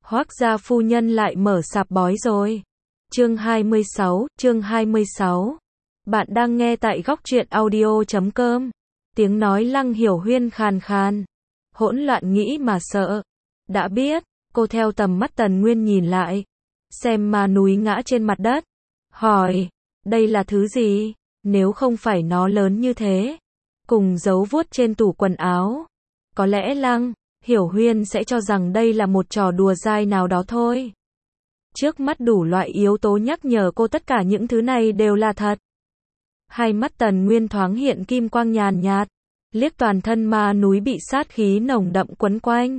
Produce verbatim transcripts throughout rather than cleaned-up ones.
Hoác gia phu nhân lại mở sạp bói rồi. Chương hai mươi sáu, chương hai mươi sáu. Bạn đang nghe tại góc truyện audio chấm com. Tiếng nói Lăng Hiểu Huyên khàn khàn. Hỗn loạn nghĩ mà sợ. Đã biết, cô theo tầm mắt Tần Nguyên nhìn lại. Xem ma núi ngã trên mặt đất. Hỏi, đây là thứ gì? Nếu không phải nó lớn như thế. Cùng dấu vuốt trên tủ quần áo. Có lẽ Lăng Hiểu Huyên sẽ cho rằng đây là một trò đùa dai nào đó thôi. Trước mắt đủ loại yếu tố nhắc nhở cô tất cả những thứ này đều là thật. Hai mắt Tần Nguyên thoáng hiện kim quang nhàn nhạt, liếc toàn thân ma núi bị sát khí nồng đậm quấn quanh.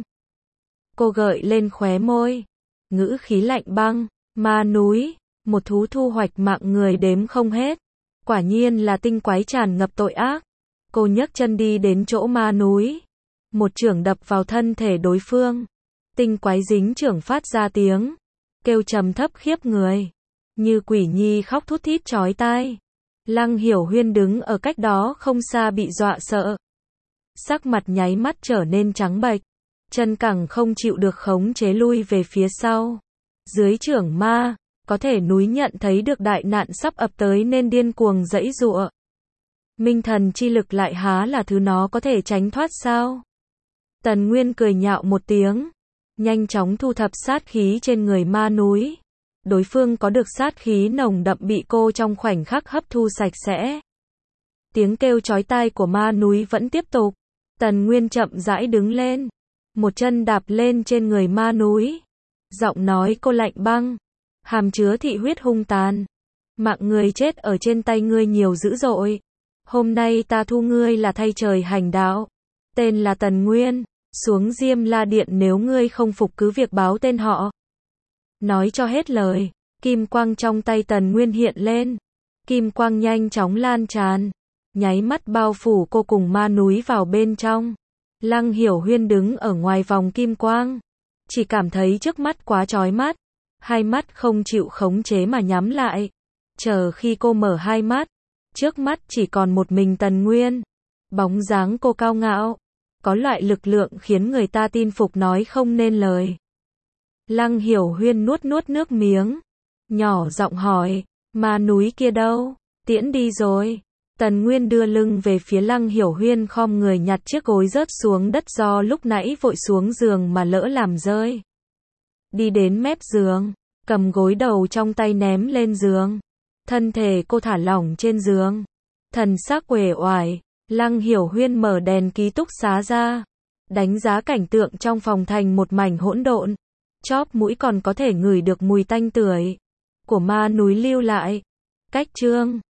Cô gợi lên khóe môi, ngữ khí lạnh băng, ma núi, một thú thu hoạch mạng người đếm không hết. Quả nhiên là tinh quái tràn ngập tội ác. Cô nhấc chân đi đến chỗ ma núi. Một chưởng đập vào thân thể đối phương. Tinh quái dính chưởng phát ra tiếng kêu trầm thấp khiếp người, như quỷ nhi khóc thút thít chói tai. Lăng Hiểu Huyên đứng ở cách đó không xa bị dọa sợ. Sắc mặt nháy mắt trở nên trắng bệch, chân cẳng không chịu được khống chế lui về phía sau. Dưới chưởng ma, có thể núi nhận thấy được đại nạn sắp ập tới nên điên cuồng giãy giụa. Minh thần chi lực lại há là thứ nó có thể tránh thoát sao? Tần Nguyên cười nhạo một tiếng, nhanh chóng thu thập sát khí trên người ma núi. Đối phương có được sát khí nồng đậm bị cô trong khoảnh khắc hấp thu sạch sẽ. Tiếng kêu chói tai của ma núi vẫn tiếp tục. Tần Nguyên chậm rãi đứng lên, một chân đạp lên trên người ma núi. Giọng nói cô lạnh băng, hàm chứa thị huyết hung tàn. Mạng người chết ở trên tay ngươi nhiều dữ dội. Hôm nay ta thu ngươi là thay trời hành đạo. Tên là Tần Nguyên, xuống Diêm La Điện nếu ngươi không phục cứ việc báo tên họ. Nói cho hết lời, kim quang trong tay Tần Nguyên hiện lên. Kim quang nhanh chóng lan tràn, nháy mắt bao phủ cô cùng ma núi vào bên trong. Lăng Hiểu Huyên đứng ở ngoài vòng kim quang, chỉ cảm thấy trước mắt quá chói mắt, hai mắt không chịu khống chế mà nhắm lại. Chờ khi cô mở hai mắt, trước mắt chỉ còn một mình Tần Nguyên. Bóng dáng cô cao ngạo, có loại lực lượng khiến người ta tin phục nói không nên lời. Lăng Hiểu Huyên nuốt nuốt nước miếng, nhỏ giọng hỏi, ma núi kia đâu? Tiễn đi rồi. Tần Nguyên đưa lưng về phía Lăng Hiểu Huyên khom người nhặt chiếc gối rớt xuống đất do lúc nãy vội xuống giường mà lỡ làm rơi. Đi đến mép giường, cầm gối đầu trong tay ném lên giường. Thân thể cô thả lỏng trên giường, thần sắc uể oải. Lăng Hiểu Huyên mở đèn ký túc xá ra, đánh giá cảnh tượng trong phòng thành một mảnh hỗn độn. Chóp mũi còn có thể ngửi được mùi tanh tưởi của ma núi lưu lại. Cách chương